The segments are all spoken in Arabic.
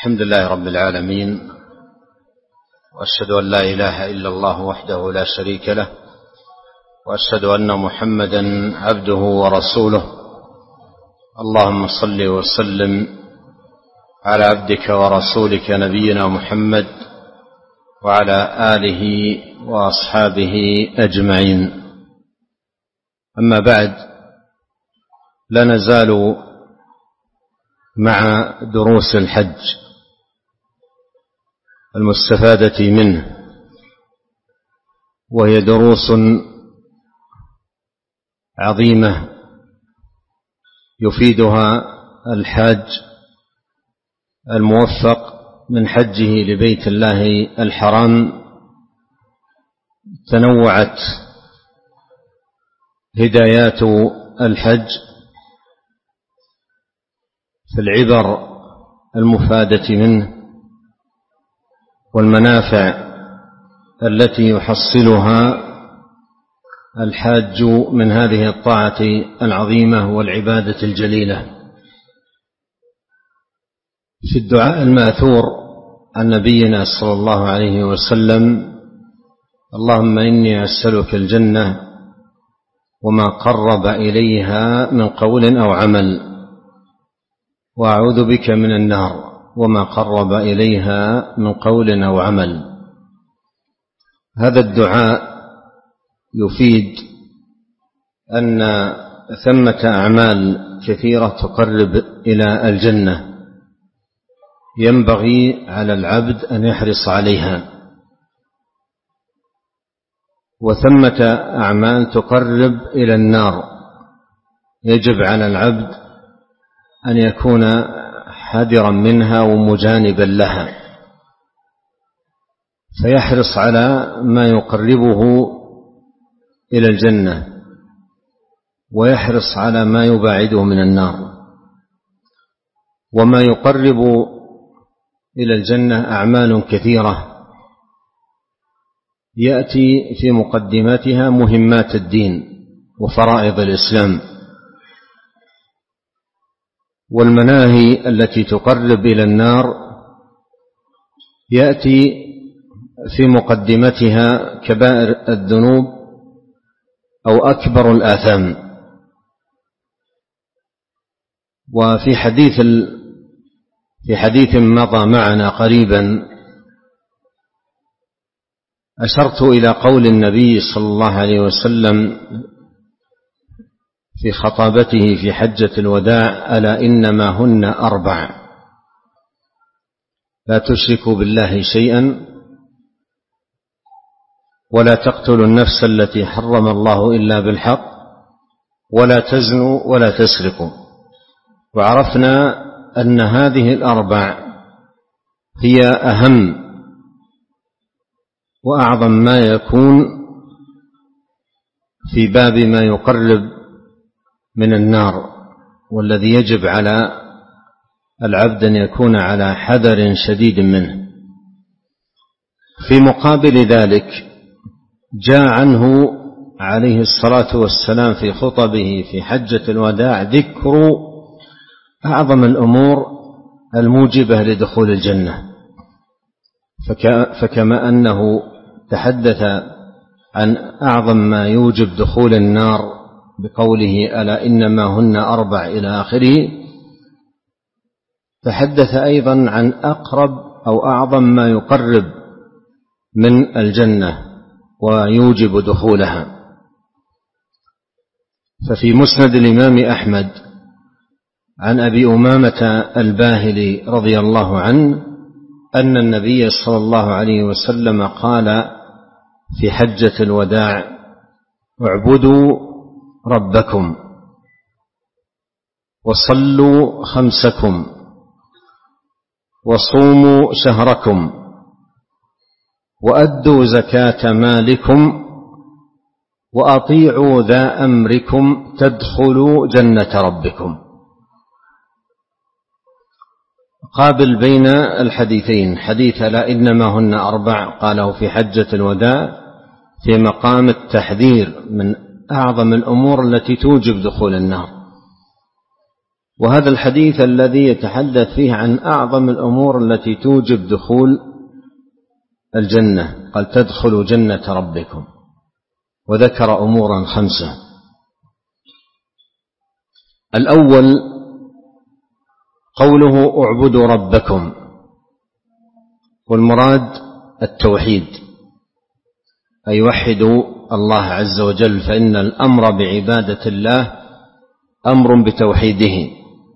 الحمد لله رب العالمين، وأشهد أن لا إله إلا الله وحده لا شريك له، وأشهد أن محمدا عبده ورسوله. اللهم صل وسلم على عبدك ورسولك نبينا محمد وعلى آله وأصحابه أجمعين. أما بعد، لا نزال مع دروس الحج المستفادة منه، وهي دروس عظيمة يفيدها الحاج الموفق من حجه لبيت الله الحرام. تنوعت هدايات الحج في العبر المفادة منه والمنافع التي يحصلها الحاج من هذه الطاعة العظيمة والعبادة الجليلة. في الدعاء الماثور عن نبينا صلى الله عليه وسلم: اللهم إني أسألك الجنة وما قرب إليها من قول أو عمل، وأعوذ بك من النار وما قرب إليها من قول أو عمل. هذا الدعاء يفيد أن ثمة أعمال كثيرة تقرب إلى الجنة، ينبغي على العبد أن يحرص عليها، وثمة أعمال تقرب إلى النار، يجب على العبد أن يكون حذرا منها ومجانبا لها، فيحرص على ما يقربه إلى الجنة، ويحرص على ما يباعده من النار. وما يقرب إلى الجنة أعمال كثيرة يأتي في مقدمتها مهمات الدين وفرائض الإسلام، والمناهي التي تقرب إلى النار يأتي في مقدمتها كبائر الذنوب أو أكبر الآثام. وفي حديث مضى معنا قريبا أشرت إلى قول النبي صلى الله عليه وسلم في خطابته في حجة الوداع: ألا إنما هن 4: لا تشركوا بالله شيئا، ولا تقتلوا النفس التي حرم الله إلا بالحق، ولا تزنوا ولا تسرقوا. وعرفنا أن هذه 4 هي أهم وأعظم ما يكون في باب ما يقرب من النار، والذي يجب على العبد أن يكون على حذر شديد منه. في مقابل ذلك جاء عنه عليه الصلاة والسلام في خطبه في حجة الوداع ذكر أعظم الأمور الموجبة لدخول الجنة، فكما أنه تحدث عن أعظم ما يوجب دخول النار بقوله: ألا إنما هن 4 إلى آخره، تحدث أيضا عن أقرب أو أعظم ما يقرب من الجنة ويوجب دخولها. ففي مسند الإمام أحمد عن أبي أمامة الباهلي رضي الله عنه أن النبي صلى الله عليه وسلم قال في حجة الوداع: اعبدوا ربكم، وصلوا 5كم، وصوموا شهركم، وأدوا زكاة مالكم، وأطيعوا ذا أمركم تدخلوا جنة ربكم. قابل بين الحديثين: حديث لا إنما هن 4 قاله في حجة الوداع في مقام التحذير من أعظم الأمور التي توجب دخول النار، وهذا الحديث الذي يتحدث فيه عن أعظم الأمور التي توجب دخول الجنة، قال تدخلوا جنة ربكم، وذكر أمورا 5. الأول قوله اعبدوا ربكم، والمراد التوحيد، أي وحدوا الله عز وجل، فإن الأمر بعبادة الله أمر بتوحيده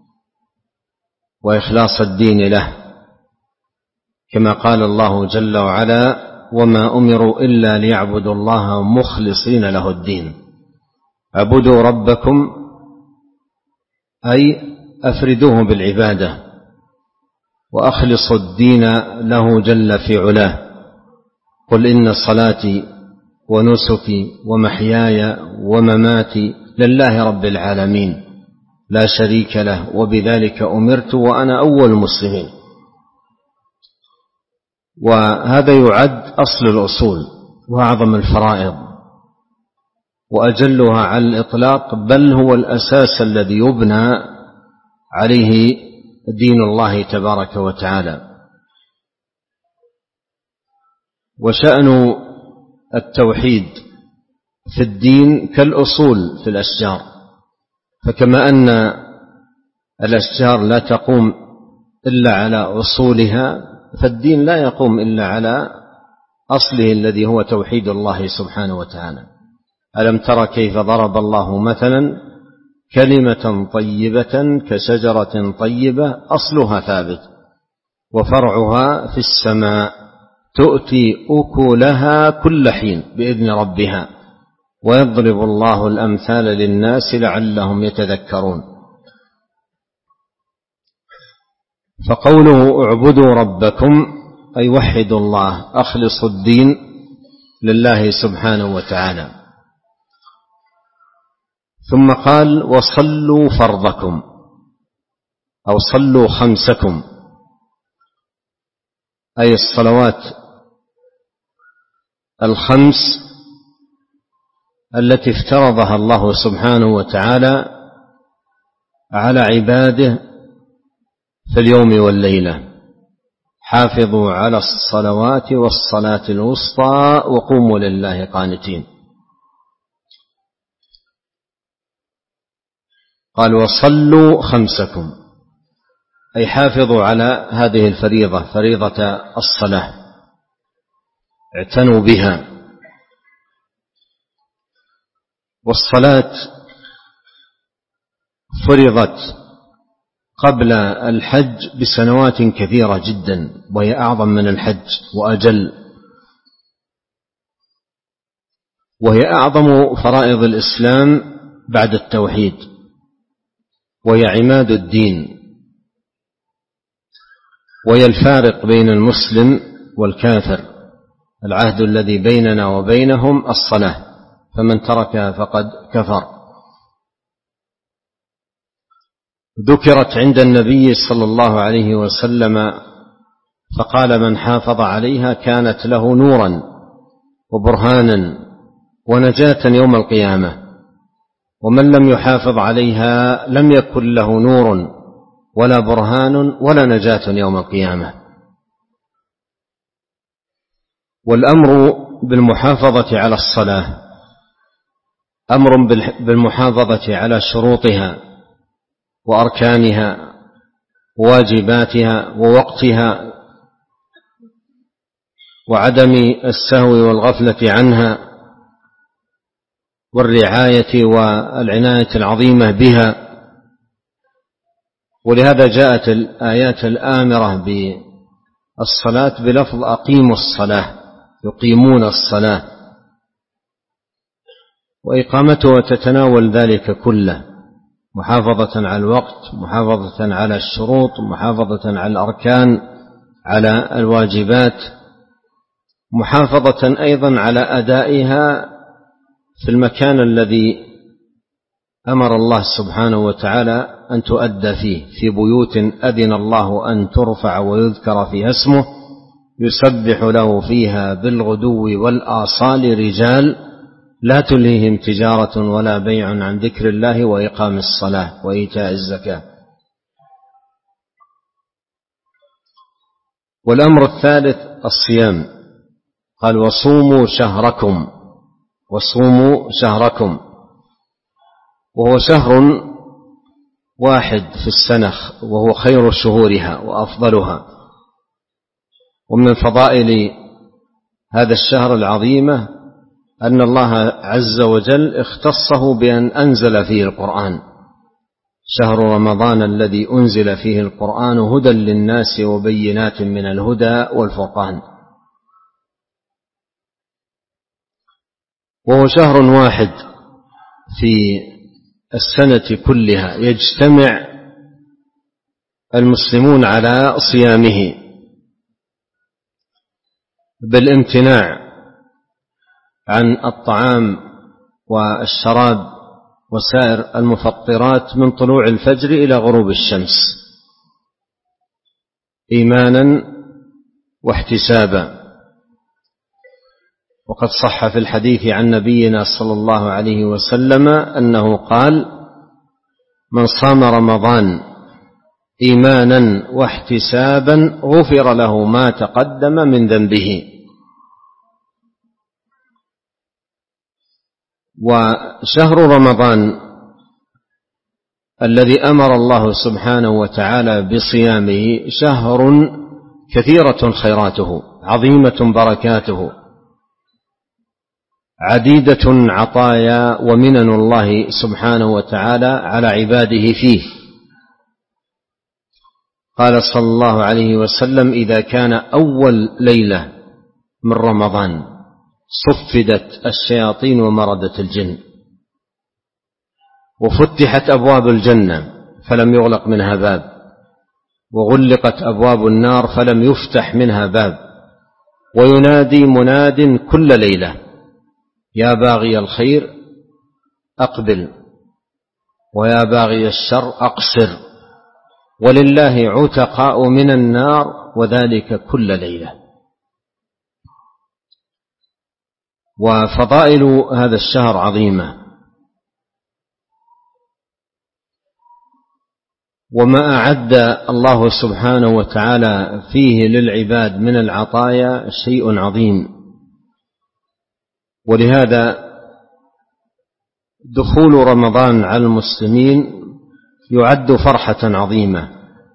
وإخلاص الدين له، كما قال الله جل وعلا وما أمروا إلا ليعبدوا الله مخلصين له الدين. اعبدوا ربكم أي أفردوه بالعبادة وأخلصوا الدين له جل في علاه. قل إن صلاتي ونسكي ومحياي ومماتي لله رب العالمين لا شريك له وبذلك أمرت وأنا أول المسلمين. وهذا يعد أصل الأصول وأعظم الفرائض وأجلها على الإطلاق، بل هو الأساس الذي يبنى عليه دين الله تبارك وتعالى. وشأن التوحيد في الدين كالأصول في الأشجار، فكما أن الأشجار لا تقوم إلا على أصولها، فالدين لا يقوم إلا على أصله الذي هو توحيد الله سبحانه وتعالى. ألم تر كيف ضرب الله مثلا كلمة طيبة كشجرة طيبة أصلها ثابت وفرعها في السماء تؤتي أكلها كل حين بإذن ربها ويضرب الله الأمثال للناس لعلهم يتذكرون. فقوله اعبدوا ربكم أي وحدوا الله، أخلصوا الدين لله سبحانه وتعالى. ثم قال وصلوا فرضكم أو صلوا خمسكم، أي الصلوات الخمس التي افترضها الله سبحانه وتعالى على عباده في اليوم والليلة. حافظوا على الصلوات والصلاة الوسطى وقوموا لله قانتين. قال وصلوا خمسكم، أي حافظوا على هذه الفريضة، فريضة الصلاة، اعتنوا بها. والصلاة فرضت قبل الحج بسنوات كثيرة جدا، وهي أعظم من الحج وأجل، وهي أعظم فرائض الإسلام بعد التوحيد، وهي عماد الدين، وهي الفارق بين المسلم والكافر. العهد الذي بيننا وبينهم الصلاة، فمن تركها فقد كفر. ذكرت عند النبي صلى الله عليه وسلم فقال من حافظ عليها كانت له نورا وبرهانا ونجاة يوم القيامة، ومن لم يحافظ عليها لم يكن له نور ولا برهان ولا نجاة يوم القيامة. والأمر بالمحافظة على الصلاة أمر بالمحافظة على شروطها وأركانها وواجباتها ووقتها، وعدم السهو والغفلة عنها، والرعاية والعناية العظيمة بها. ولهذا جاءت الآيات الآمرة بالصلاة بلفظ أقيموا الصلاة، يقيمون الصلاة، وإقامتها تتناول ذلك كله، محافظة على الوقت، محافظة على الشروط، محافظة على الأركان، على الواجبات، محافظة أيضا على أدائها في المكان الذي أمر الله سبحانه وتعالى أن تؤدى فيه، في بيوت أذن الله أن ترفع ويذكر فيها اسمه يسبح له فيها بالغدو والآصال رجال لا تلهيهم تجارة ولا بيع عن ذكر الله وإقام الصلاة وإيتاء الزكاة. والأمر الثالث الصيام، قال وصوموا شهركم، وهو شهر واحد في السنة، وهو خير شهورها وأفضلها. ومن فضائل هذا الشهر العظيمة أن الله عز وجل اختصه بأن أنزل فيه القرآن، شهر رمضان الذي أنزل فيه القرآن هدى للناس وبينات من الهدى والفرقان. وهو شهر واحد في السنة كلها يجتمع المسلمون على صيامه بالامتناع عن الطعام والشراب وسائر المفطرات من طلوع الفجر إلى غروب الشمس إيمانا واحتسابا. وقد صح في الحديث عن نبينا صلى الله عليه وسلم أنه قال: من صام رمضان إيمانا واحتسابا غفر له ما تقدم من ذنبه. وشهر رمضان الذي أمر الله سبحانه وتعالى بصيامه شهر كثيرة خيراته، عظيمة بركاته، عديدة عطايا ومنن الله سبحانه وتعالى على عباده فيه. قال صلى الله عليه وسلم: إذا كان أول ليلة من رمضان صفدت الشياطين ومردت الجن، وفتحت أبواب الجنة فلم يغلق منها باب، وغلقت أبواب النار فلم يفتح منها باب، وينادي مناد كل ليلة: يا باغي الخير أقبل، ويا باغي الشر أقصر، ولله عتقاء من النار، وذلك كل ليلة. وفضائل هذا الشهر عظيمة، وما أعد الله سبحانه وتعالى فيه للعباد من العطايا شيء عظيم. ولهذا دخول رمضان على المسلمين يعد فرحة عظيمة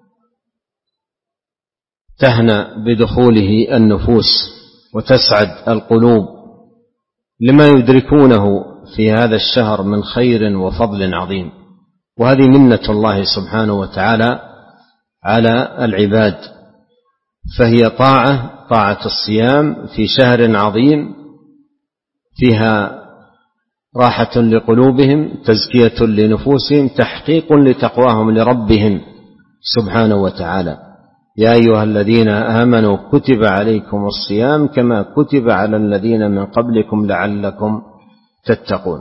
تهنأ بدخوله النفوس وتسعد القلوب لما يدركونه في هذا الشهر من خير وفضل عظيم. وهذه منة الله سبحانه وتعالى على العباد، فهي طاعة الصيام في شهر عظيم فيها راحة لقلوبهم، تزكية لنفوسهم، تحقيق لتقواهم لربهم سبحانه وتعالى. يا أيها الذين آمنوا كتب عليكم الصيام كما كتب على الذين من قبلكم لعلكم تتقون.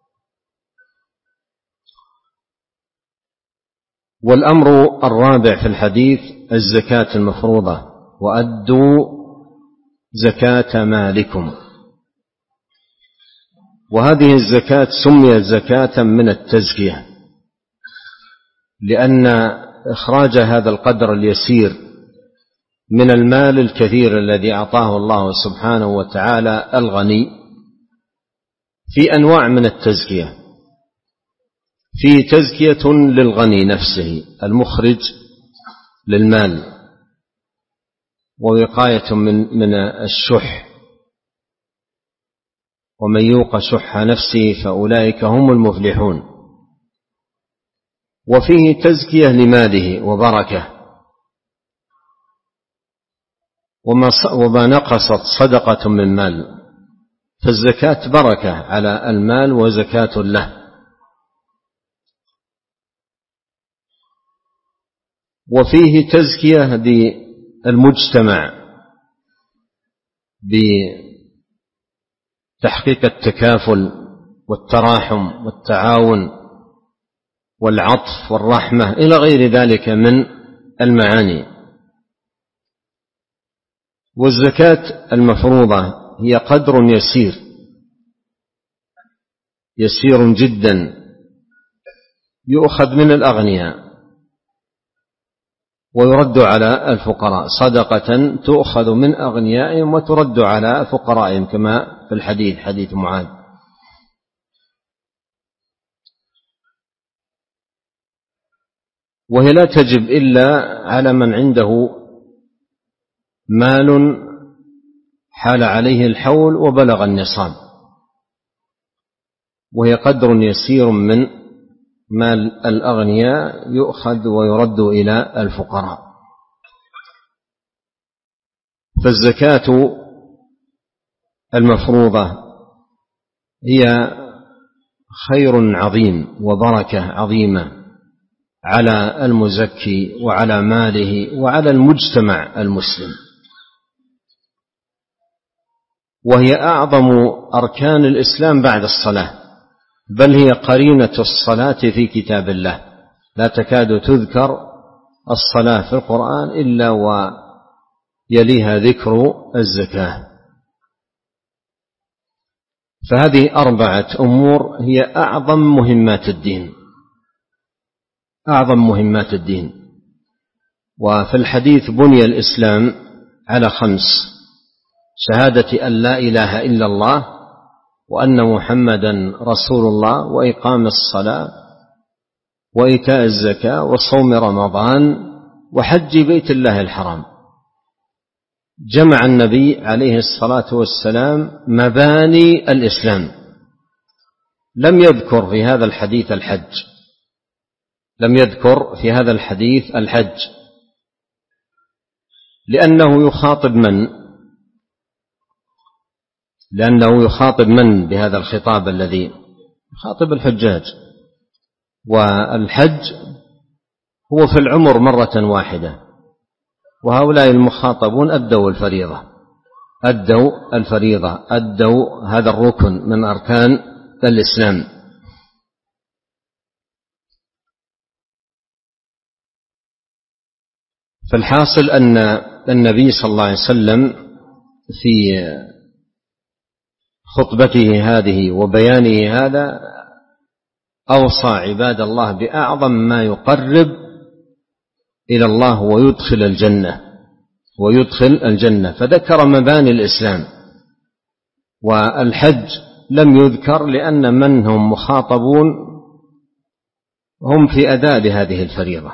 والأمر الرابع في الحديث الزكاة المفروضة: وأدوا زكاة مالكم. وهذه الزكاة سميت زكاة من التزكية، لأن إخراج هذا القدر اليسير من المال الكثير الذي أعطاه الله سبحانه وتعالى الغني في أنواع من التزكية. في تزكية للغني نفسه المخرج للمال، ووقاية من الشح، ومن يوق شح نفسه فأولئك هم المفلحون. وفيه تزكية لماله وبركة، وما نقصت صدقة من مال، فالزكاة بركة على المال وزكاة له. وفيه تزكية للمجتمع بتحقيق التكافل والتراحم والتعاون والعطف والرحمة إلى غير ذلك من المعاني. والزكاة المفروضة هي قدر يسير جدا يؤخذ من الأغنياء ويرد على الفقراء، صدقة تؤخذ من أغنيائهم وترد على فقرائهم، كما في الحديث حديث معاذ. وهي لا تجب إلا على من عنده مال حال عليه الحول وبلغ النصاب، وهي قدر يسير من مال الأغنياء يؤخذ ويرد إلى الفقراء. فالزكاة المفروضة هي خير عظيم وبركة عظيمة على المزكي وعلى ماله وعلى المجتمع المسلم، وهي أعظم أركان الإسلام بعد الصلاة، بل هي قرينة الصلاة في كتاب الله، لا تكاد تذكر الصلاة في القرآن إلا ويليها ذكر الزكاة. فهذه 4 أمور هي أعظم مهمات الدين، أعظم مهمات الدين. وفي الحديث بني الإسلام على 5: شهادة أن لا إله إلا الله وأن محمدا رسول الله، وإقام الصلاة، وإيتاء الزكاة، وصوم رمضان، وحج بيت الله الحرام. جمع النبي عليه الصلاة والسلام مباني الإسلام، لم يذكر في هذا الحديث الحج، لم يذكر في هذا الحديث الحج، لأنه يخاطب من؟ لأنه يخاطب من بهذا الخطاب الذي يخاطب الحجاج، والحج هو في العمر مرة واحدة، وهؤلاء المخاطبون أدوا الفريضة، أدوا هذا الركن من أركان الإسلام. فالحاصل أن النبي صلى الله عليه وسلم في خطبته هذه وبيانه هذا أوصى عباد الله بأعظم ما يقرب إلى الله ويدخل الجنة، فذكر مباني الإسلام. والحج لم يذكر لأن من هم مخاطبون هم في أداء لهذه الفريضة،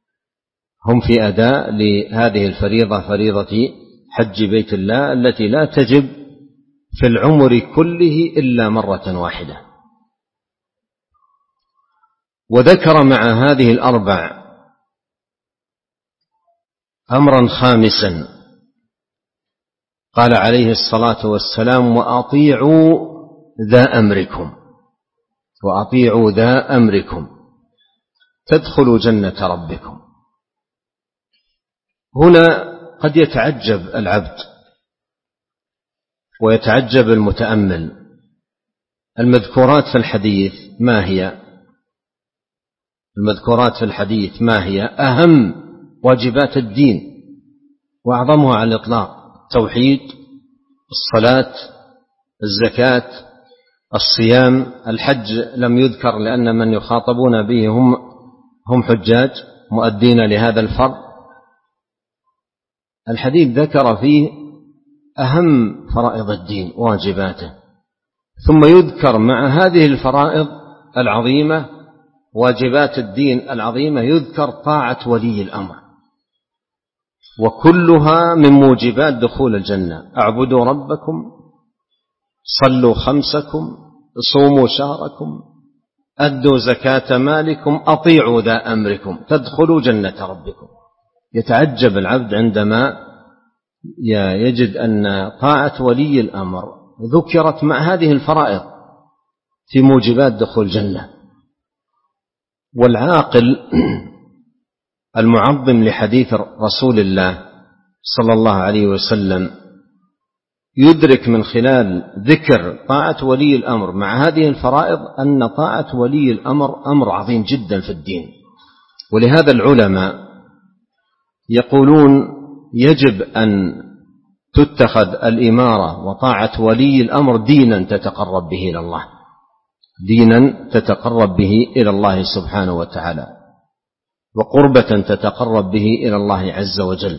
فريضة حج بيت الله التي لا تجب في العمر كله إلا مرة واحدة. وذكر مع هذه 4 أمرا خامسا، قال عليه الصلاة والسلام: وأطيعوا ذا أمركم تدخلوا جنة ربكم. هنا قد يتعجب العبد ويتعجب المتأمل، المذكورات في الحديث ما هي أهم واجبات الدين وأعظمها على الإطلاق؟ التوحيد، الصلاة، الزكاة، الصيام. الحج لم يذكر لأن من يخاطبون به هم حجاج مؤدين لهذا الفرض. الحديث ذكر فيه أهم فرائض الدين واجباته، ثم يذكر مع هذه الفرائض العظيمة واجبات الدين العظيمة يذكر طاعة ولي الأمر، وكلها من موجبات دخول الجنة. اعبدوا ربكم، صلوا 5كم، صوموا شهركم، أدوا زكاة مالكم، أطيعوا ذا أمركم تدخلوا جنة ربكم. يتعجب العبد عندما يجد أن طاعة ولي الأمر ذكرت مع هذه الفرائض في موجبات دخول الجنة. والعاقل المعظم لحديث رسول الله صلى الله عليه وسلم يدرك من خلال ذكر طاعة ولي الأمر مع هذه الفرائض أن طاعة ولي الأمر أمر عظيم جدا في الدين. ولهذا العلماء يقولون يجب أن تتخذ الإمارة وطاعة ولي الأمر دينا تتقرب به إلى الله سبحانه وتعالى. وقربة تتقرب به إلى الله عز وجل.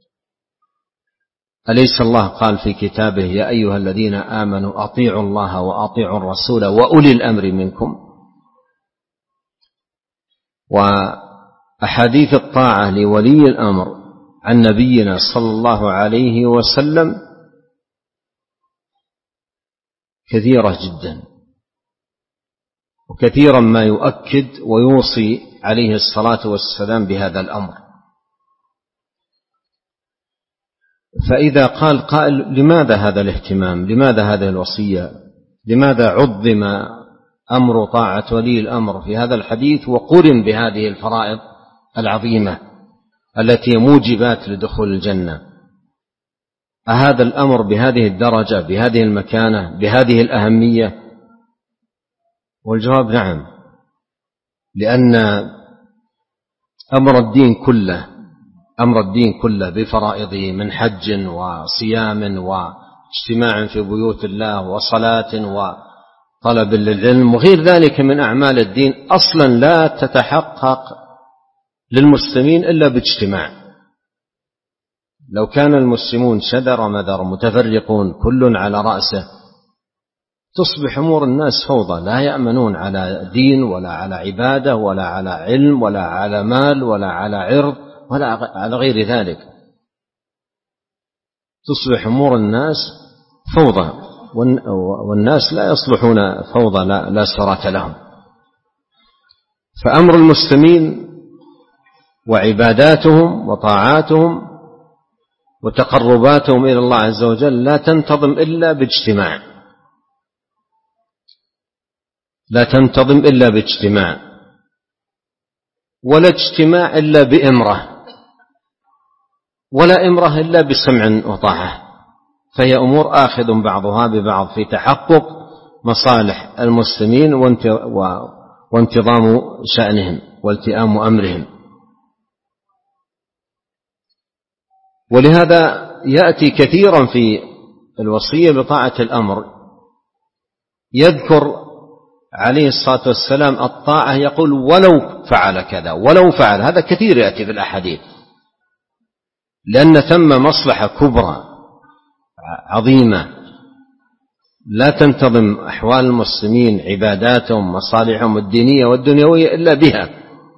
أليس الله قال في كتابه: يا أيها الذين آمنوا أطيعوا الله وأطيعوا الرسول وأولي الأمر منكم؟ وأحاديث الطاعة لولي الأمر عن نبينا صلى الله عليه وسلم كثيرة جدا، وكثيرا ما يؤكد ويوصي عليه الصلاة والسلام بهذا الأمر. فإذا قال قائل: لماذا هذا الاهتمام؟ لماذا هذه الوصية؟ لماذا عظم أمر طاعة ولي الأمر في هذا الحديث وقرن بهذه الفرائض العظيمة التي موجبات لدخول الجنة؟ أهذا الأمر بهذه الدرجة، بهذه المكانة، بهذه الأهمية؟ والجواب نعم، لأن أمر الدين كله بفرائضه من حج وصيام واجتماع في بيوت الله وصلاة وطلب للعلم وغير ذلك من أعمال الدين أصلا لا تتحقق للمسلمين إلا باجتماع. لو كان المسلمون شذر مذر متفرقون كل على رأسه تصبح أمور الناس فوضى، لا يأمنون على دين ولا على عبادة ولا على علم ولا على مال ولا على عرض ولا على غير ذلك. تصبح أمور الناس فوضى، والناس لا يصلحون فوضى لا سرات لهم. فأمر المسلمين وعباداتهم وطاعاتهم وتقرباتهم إلى الله عز وجل لا تنتظم إلا باجتماع، ولا اجتماع إلا بإمرة، ولا إمرة إلا بسمع وطاعة. فهي أمور آخذ بعضها ببعض في تحقق مصالح المسلمين وانتظام شأنهم والتئام أمرهم. ولهذا يأتي كثيرا في الوصية بطاعة الأمر يذكر عليه الصلاة والسلام الطاعة، يقول: ولو فعل كذا ولو فعل. هذا كثير يأتي في الأحاديث، لأن ثم مصلحة كبرى عظيمة لا تنتظم أحوال المسلمين عباداتهم مصالحهم الدينية والدنيوية إلا بها.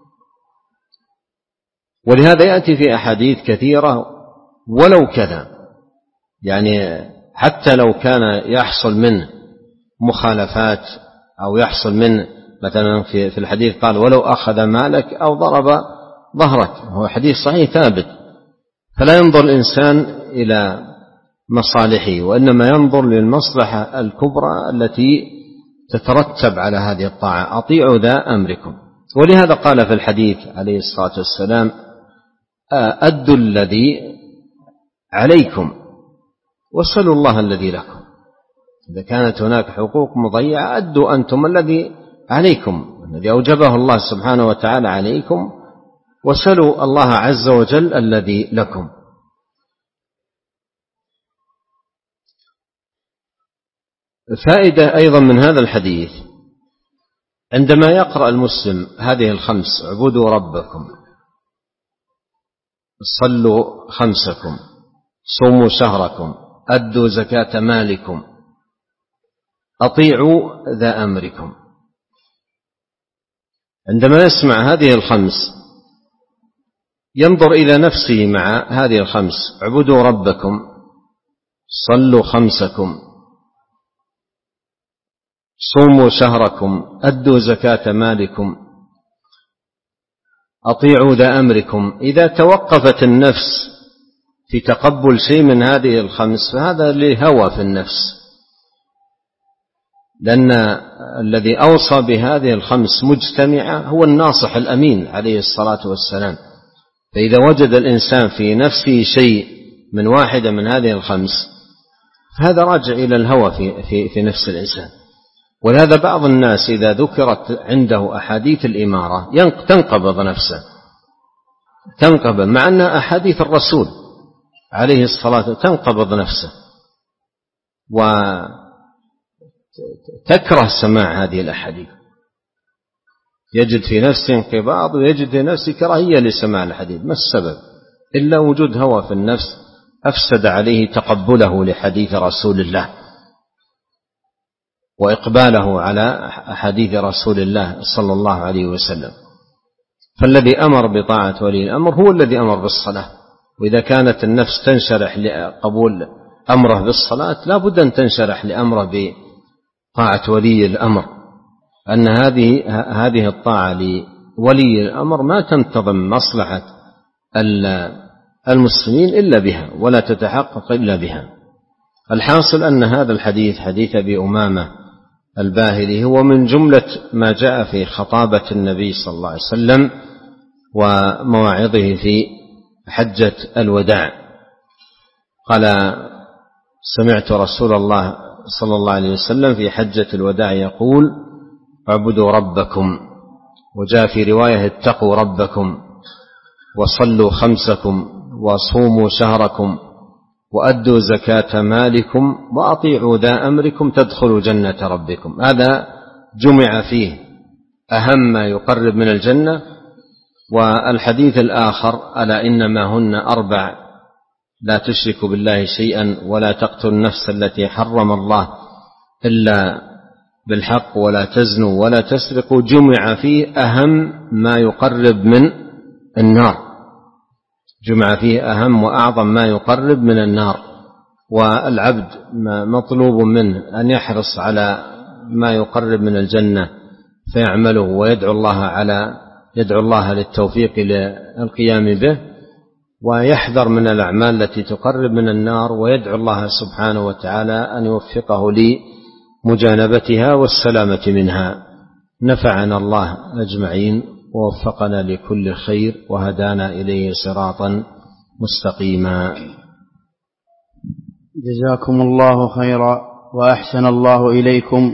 ولهذا يأتي في أحاديث كثيرة ولو كذا، يعني حتى لو كان يحصل منه مخالفات أو يحصل منه مثلا في الحديث قال: ولو أخذ مالك أو ضرب ظهرك. هو حديث صحيح ثابت. فلا ينظر الإنسان إلى مصالحه، وإنما ينظر للمصلحة الكبرى التي تترتب على هذه الطاعة: أطيعوا ذا أمركم. ولهذا قال في الحديث عليه الصلاة والسلام: أدوا الذي عليكم واسألوا الله الذي لكم. إذا كانت هناك حقوق مضيعة أدوا أنتم الذي عليكم، الذي أوجبه الله سبحانه وتعالى عليكم، واسألوا الله عز وجل الذي لكم. فائدة أيضا من هذا الحديث: عندما يقرأ المسلم هذه الخمس: اعبدوا ربكم، صلوا خمسكم، صوموا شهركم، أدوا زكاة مالكم، أطيعوا ذا أمركم، عندما يسمع هذه الخمس ينظر إلى نفسه مع هذه الخمس: اعبدوا ربكم، صلوا خمسكم، صوموا شهركم، أدوا زكاة مالكم، أطيعوا ذا أمركم. إذا توقفت النفس في تقبل شيء من هذه الخمس فهذا لهوى في النفس، لأن الذي أوصى بهذه الخمس مجتمعة هو الناصح الأمين عليه الصلاة والسلام. فإذا وجد الإنسان في نفسه شيء من واحدة من هذه الخمس فهذا راجع إلى الهوى في نفس الإنسان. ولهذا بعض الناس إذا ذكرت عنده أحاديث الإمارة تنقبض نفسه، تنقبض، مع أن أحاديث الرسول عليه الصلاة والسلام تنقبض نفسه وتكره سماع هذه الأحاديث. يجد في نفسه انقباض ويجد في نفسه كراهية لسماع الحديث. ما السبب؟ إلا وجود هوى في النفس أفسد عليه تقبله لحديث رسول الله وإقباله على حديث رسول الله صلى الله عليه وسلم. فالذي أمر بطاعة ولي الأمر هو الذي أمر بالصلاة، وإذا كانت النفس تنشرح لقبول أمره بالصلاة لا بد أن تنشرح لأمره بطاعة ولي الأمر، أن هذه الطاعة لولي الأمر ما تنتظم مصلحة المسلمين إلا بها ولا تتحقق إلا بها. الحاصل أن هذا الحديث حديث أبي أمامة الباهلي هو من جملة ما جاء في خطابة النبي صلى الله عليه وسلم ومواعظه في حجة الوداع. قال: سمعت رسول الله صلى الله عليه وسلم في حجة الوداع يقول: اعبدوا ربكم، وجاء في رواية: اتقوا ربكم وصلوا خمسكم وصوموا شهركم وأدوا زكاة مالكم وأطيعوا ذا أمركم تدخلوا جنة ربكم. هذا جمع فيه أهم ما يقرب من الجنة. والحديث الآخر: ألا إنما هن 4: لا تشركوا بالله شيئا ولا تقتلوا النفس التي حرم الله إلا بالحق ولا تزنوا ولا تسرقوا. جمع فيه أهم ما يقرب من النار، جمع فيه أهم وأعظم ما يقرب من النار. والعبد مطلوب منه أن يحرص على ما يقرب من الجنة فيعمله ويدعو الله للتوفيق للقيام به، ويحذر من الأعمال التي تقرب من النار، ويدعو الله سبحانه وتعالى أن يوفقه لمجانبتها والسلامة منها. نفعنا الله أجمعين ووفقنا لكل خير وهدانا إليه صراطا مستقيما. جزاكم الله خيرا وأحسن الله إليكم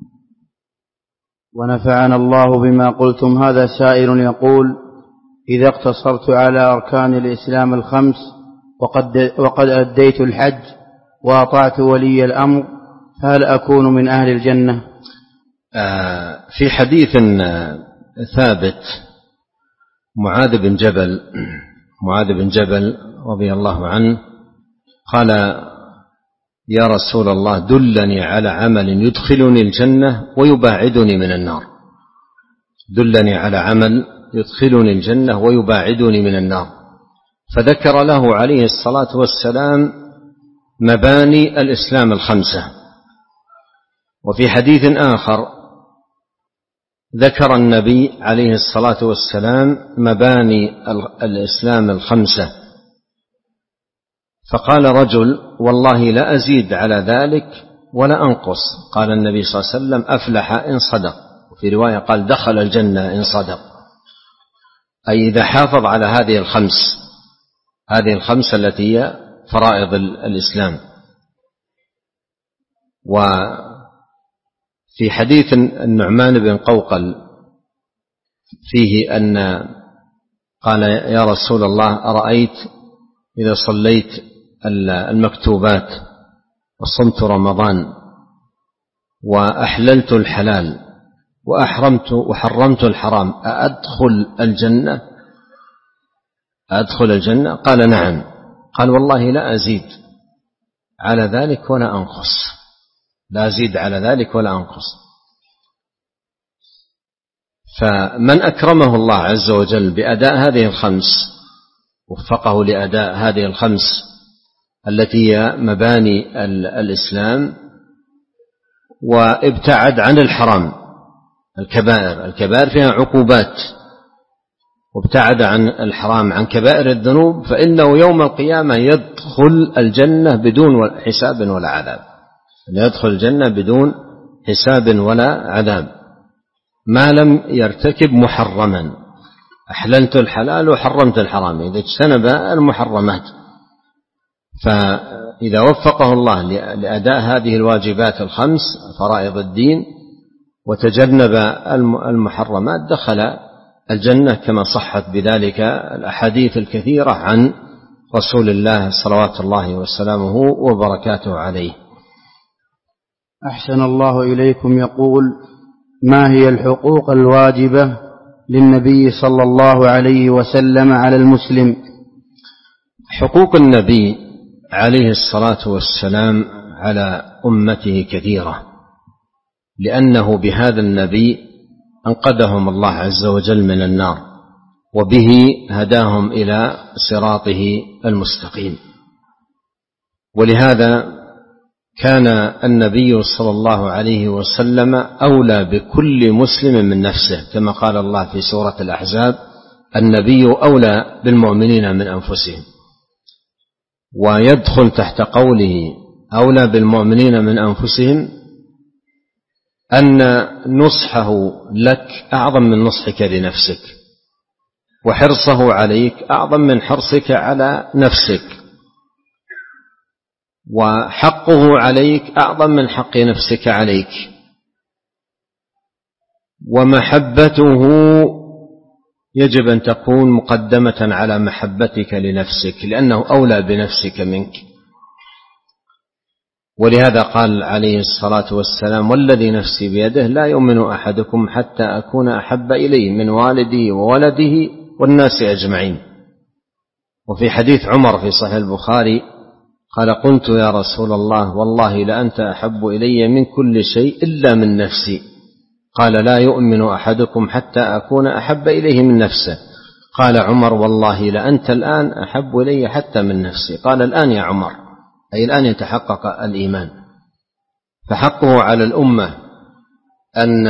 ونفعنا الله بما قلتم. هذا سائل يقول: إذا اقتصرت على أركان الإسلام 5 وقد أديت الحج وأطعت ولي الأمر فهل أكون من أهل الجنة؟ في حديث ثابت معاذ بن جبل رضي الله عنه قال: يا رسول الله دلني على عمل يدخلني الجنة ويباعدني من النار. دلني على عمل يدخلني الجنة ويباعدني من النار. فذكر له عليه الصلاة والسلام مباني الإسلام 5. وفي حديث آخر ذكر النبي عليه الصلاة والسلام مباني الإسلام 5، فقال رجل: والله لا أزيد على ذلك ولا أنقص. قال النبي صلى الله عليه وسلم: أفلح إن صدق. وفي رواية قال: دخل الجنة إن صدق. أي إذا حافظ على هذه الخمس التي هي فرائض الإسلام. وفي حديث النعمان بن قوقل فيه أن قال: يا رسول الله أرأيت إذا صليت المكتوبات وصمت رمضان وأحللت الحلال وحرمت الحرام أدخل الجنة؟ قال: نعم. قال: والله لا أزيد على ذلك ولا أنقص. لا أزيد على ذلك ولا أنقص. فمن أكرمه الله عز وجل بأداء هذه 5 وفقه لأداء هذه 5 التي هي مباني الإسلام، وابتعد عن الحرام الكبائر فيها عقوبات، وابتعد عن الحرام عن كبائر الذنوب، فإنه يوم القيامة يدخل الجنة بدون حساب ولا عذاب. يدخل الجنة بدون حساب ولا عذاب ما لم يرتكب محرما. أحللت الحلال وحرمت الحرام، إذا اجتنب المحرمات. فإذا وفقه الله لأداء هذه الواجبات 5 فرائض الدين وتجنب المحرمات دخل الجنة، كما صحت بذلك الأحاديث الكثيرة عن رسول الله صلوات الله وسلامه وبركاته عليه. أحسن الله إليكم. يقول: ما هي الحقوق الواجبة للنبي صلى الله عليه وسلم على المسلم؟ حقوق النبي عليه الصلاة والسلام على أمته كثيرة، لأنه بهذا النبي أنقذهم الله عز وجل من النار، وبه هداهم إلى صراطه المستقيم. ولهذا كان النبي صلى الله عليه وسلم أولى بكل مسلم من نفسه، كما قال الله في سورة الأحزاب: النبي أولى بالمؤمنين من أنفسهم. ويدخل تحت قوله أولى بالمؤمنين من أنفسهم أن نصحه لك أعظم من نصحك لنفسك، وحرصه عليك أعظم من حرصك على نفسك، وحقه عليك أعظم من حق نفسك عليك، ومحبته يجب أن تكون مقدمة على محبتك لنفسك، لأنه أولى بنفسك منك. ولهذا قال عليه الصلاة والسلام: والذي نفسي بيده لا يؤمن أحدكم حتى أكون أحب إليه من والده وولده والناس أجمعين. وفي حديث عمر في صحيح البخاري قال: قلت يا رسول الله والله لأنت أحب إلي من كل شيء إلا من نفسي. قال: لا يؤمن أحدكم حتى أكون أحب إليه من نفسه. قال عمر: والله لأنت الآن أحب إلي حتى من نفسي. قال: الآن يا عمر، أي الآن يتحقق الإيمان. فحقه على الأمة أن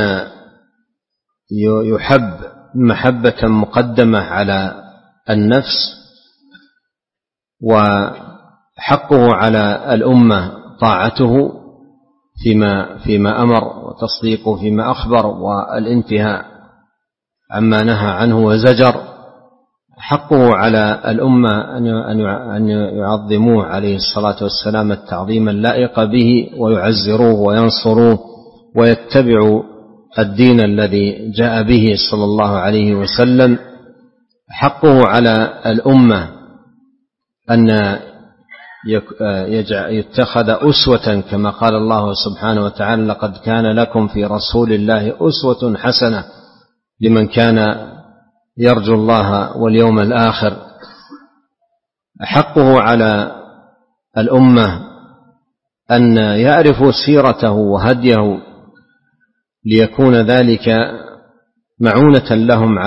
يحب محبة مقدمة على النفس، وحقه على الأمة طاعته فيما أمر، وتصديقه فيما أخبر، والانتهاء عما نهى عنه وزجر. حقه على الأمة أن يعظموه عليه الصلاة والسلام التعظيم اللائق به، ويعزروه وينصروه ويتبعوا الدين الذي جاء به صلى الله عليه وسلم. حقه على الأمة أن يتخذ أسوة، كما قال الله سبحانه وتعالى: لقد كان لكم في رسول الله أسوة حسنة لمن كان يرجو الله واليوم الآخر. حقه على الأمة أن يعرفوا سيرته وهديه، ليكون ذلك معونة لهم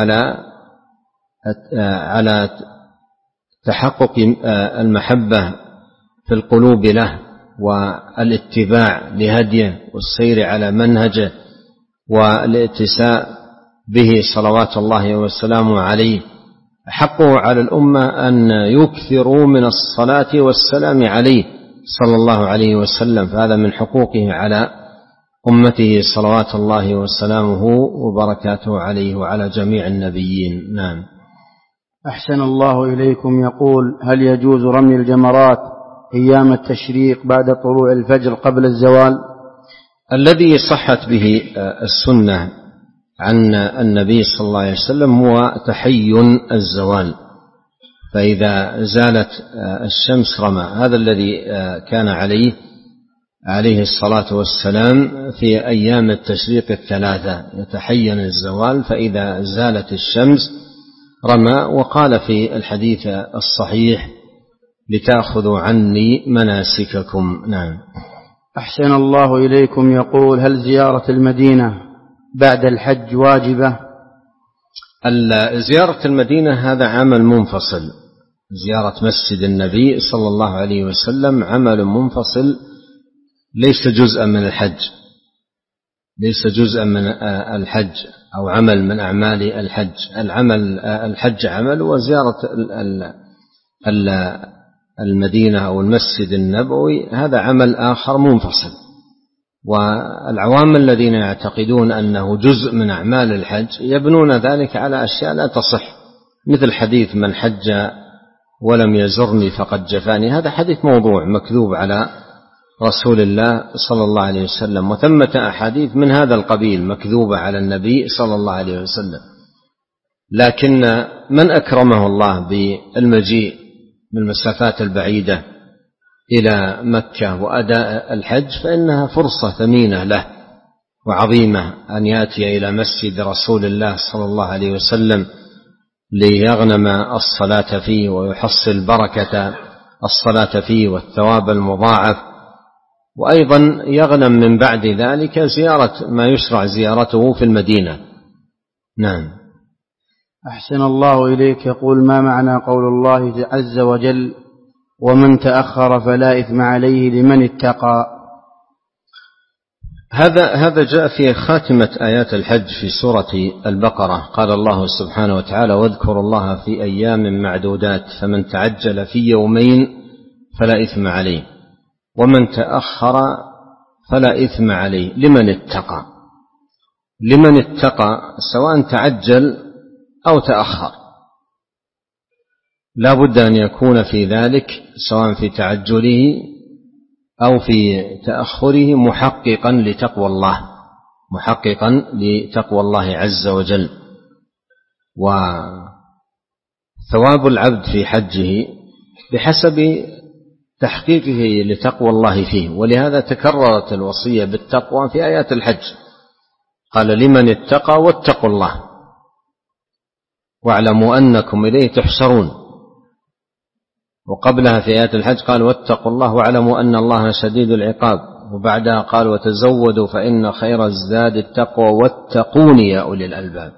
على تحقق المحبة في القلوب له، والاتباع لهديه، والسير على منهجه، والاتساء به صلوات الله وسلامه عليه. حقه على الأمة أن يكثروا من الصلاة والسلام عليه صلى الله عليه وسلم، فهذا من حقوقه على أمته صلوات الله وسلامه وبركاته عليه وعلى جميع النبيين. نعم. أحسن الله إليكم. يقول: هل يجوز رمي الجمرات أيام التشريق بعد طلوع الفجر قبل الزوال؟ الذي صحت به السنة عن النبي صلى الله عليه وسلم هو تحين الزوال، فإذا زالت الشمس رمى. هذا الذي كان عليه الصلاة والسلام في أيام التشريق الثلاثة، يتحين الزوال، فإذا زالت الشمس رمى. وقال في الحديث الصحيح: لتأخذوا عني مناسككم. نعم. أحسن الله إليكم. يقول: هل زيارة المدينة بعد الحج واجبة؟ زيارة المدينة هذا عمل منفصل. زيارة مسجد النبي صلى الله عليه وسلم عمل منفصل، ليس جزءا من الحج، ليس جزءا من الحج أو عمل من أعمال الحج. الحج عمل، وزيارة المدينة أو المسجد النبوي هذا عمل آخر منفصل. والعوام الذين يعتقدون أنه جزء من أعمال الحج يبنون ذلك على أشياء لا تصح، مثل حديث: من حج ولم يزرني فقد جفاني. هذا حديث موضوع مكذوب على رسول الله صلى الله عليه وسلم، وثمة أحاديث من هذا القبيل مكذوبة على النبي صلى الله عليه وسلم. لكن من أكرمه الله بالمجيء من المسافات البعيدة إلى مكة وأداء الحج فإنها فرصة ثمينة له، وعظيمة أن يأتي إلى مسجد رسول الله صلى الله عليه وسلم ليغنم الصلاة فيه ويحصل بركة الصلاة فيه والثواب المضاعف، وأيضا يغنم من بعد ذلك زيارة ما يشرع زيارته في المدينة. نعم. أحسن الله إليك. يقول: ما معنى قول الله عز وجل: ومن تأخر فلا إثم عليه لمن اتقى؟ هذا جاء في خاتمة آيات الحج في سورة البقرة. قال الله سبحانه وتعالى: واذكروا الله في أيام معدودات فمن تعجل في يومين فلا إثم عليه ومن تأخر فلا إثم عليه لمن اتقى. لمن اتقى سواء تعجل أو تأخر، لا بد أن يكون في ذلك سواء في تعجله أو في تأخره محققا لتقوى الله، محققا لتقوى الله عز وجل. وثواب العبد في حجه بحسب تحقيقه لتقوى الله فيه، ولهذا تكررت الوصية بالتقوى في آيات الحج. قال: لمن اتقى واتقوا الله واعلموا أنكم إليه تحشرون. وقبلها في آيات الحج قال: واتقوا الله واعلموا أن الله شديد العقاب. وبعدها قال: وتزودوا فإن خير الزاد التقوى واتقون يا أولي الألباب.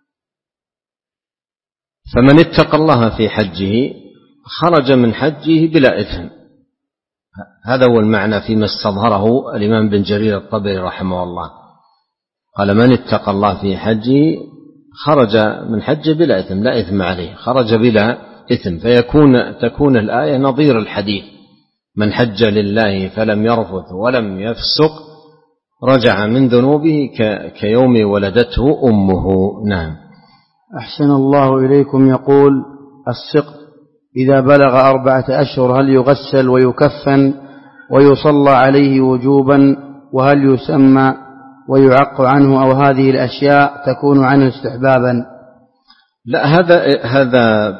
فمن اتقى الله في حجه خرج من حجه بلا إثم. هذا هو المعنى فيما استظهره الإمام بن جرير الطبري رحمه الله. قال: من اتقى الله في حجه خرج من حجه بلا إثم، لا إثم عليه، خرج بلا إثم. تكون الآية نظير الحديث: من حج لله فلم يرفث ولم يفسق رجع من ذنوبه كيوم ولدته أمه. نعم. أحسن الله إليكم. يقول: السقط إذا بلغ 4 أشهر هل يغسل ويكفن ويصلى عليه وجوبا، وهل يسمى ويعق عنه، أو هذه الأشياء تكون عنه استحبابا؟ لا، هذا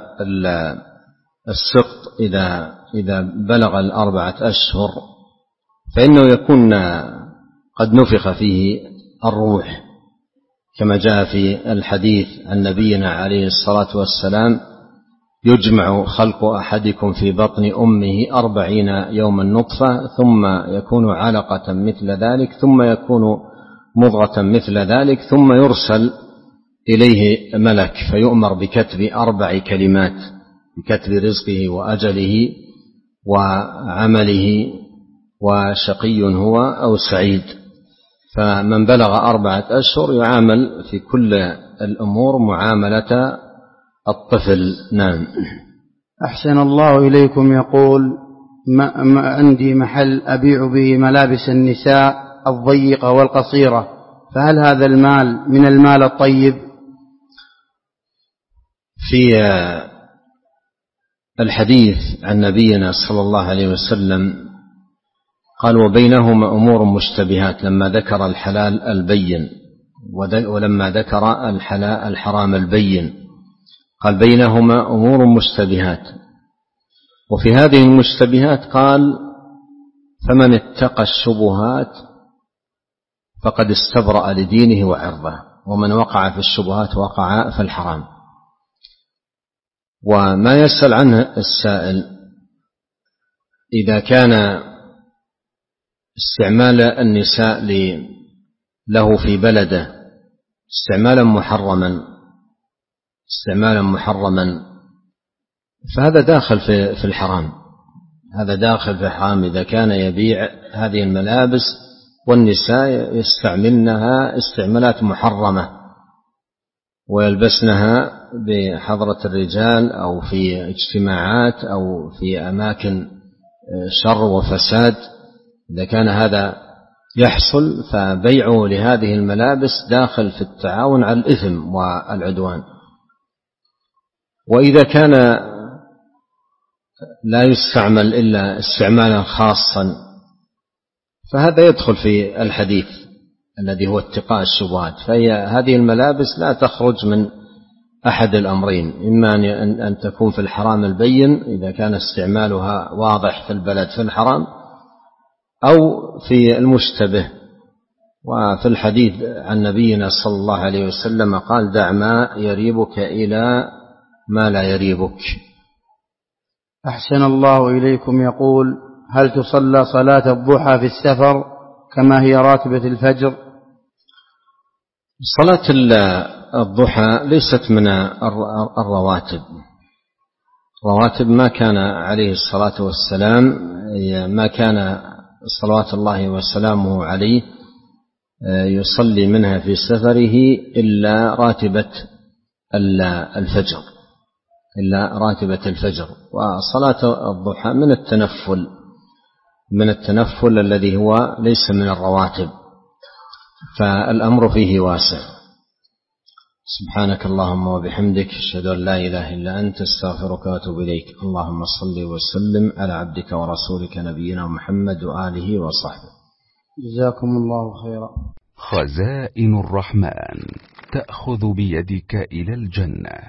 السقط إذا بلغ 4 أشهر فإنه يكون قد نفخ فيه الروح، كما جاء في الحديث عن نبينا عليه الصلاة والسلام: يجمع خلق أحدكم في بطن أمه 40 يوما نطفة ثم يكون علقة مثل ذلك ثم يكون مضغة مثل ذلك ثم يرسل إليه ملك فيؤمر بكتب 4 كلمات: بكتب رزقه وأجله وعمله وشقي هو أو سعيد. فمن بلغ 4 أشهر يعامل في كل الأمور معاملة الطفل. نعم. أحسن الله إليكم. يقول: ما عندي محل أبيع به ملابس النساء الضيقة والقصيرة، فهل هذا المال من المال الطيب؟ في الحديث عن نبينا صلى الله عليه وسلم قال: وبينهما أمور مشتبهات، لما ذكر الحلال البين ولما ذكر الحرام البين قال: بينهما أمور مشتبهات. وفي هذه المشتبهات قال: فمن اتقى الشبهات فقد استبرأ لدينه وعرضه، ومن وقع في الشبهات وقع في الحرام. وما يسأل عنه السائل إذا كان استعمال النساء له في بلده استعمالا محرما فهذا داخل في الحرام، هذا داخل في الحرام. إذا كان يبيع هذه الملابس والنساء يستعملنها استعمالات محرمة ويلبسنها بحضرة الرجال أو في اجتماعات أو في أماكن شر وفساد، إذا كان هذا يحصل فبيعه لهذه الملابس داخل في التعاون على الإثم والعدوان. وإذا كان لا يستعمل إلا استعمالا خاصا فهذا يدخل في الحديث الذي هو اتقاء الشبهات. فهي هذه الملابس لا تخرج من أحد الأمرين: إما أن تكون في الحرام البين إذا كان استعمالها واضح في البلد في الحرام، أو في المشتبه وفي الحديث عن نبينا صلى الله عليه وسلم قال: دع ما يريبك إلى ما لا يريبك. أحسن الله إليكم. يقول: هل تصلى صلاة الضحى في السفر كما هي راتبة الفجر؟ صلاة الضحى ليست من الرواتب. رواتب ما كان عليه الصلاة والسلام، ما كان صلوات الله وسلامه عليه يصلي منها في سفره إلا راتبة الفجر. وصلاة الضحى من التنفل الذي هو ليس من الرواتب، فالأمر فيه واسع. سبحانك اللهم وبحمدك، أشهد أن لا إله إلا أنت، استغفرك وأتوب إليك. اللهم صل وسلم على عبدك ورسولك نبينا محمد وآله وصحبه. جزاكم الله خيرا. خزائن الرحمن تأخذ بيدك إلى الجنة.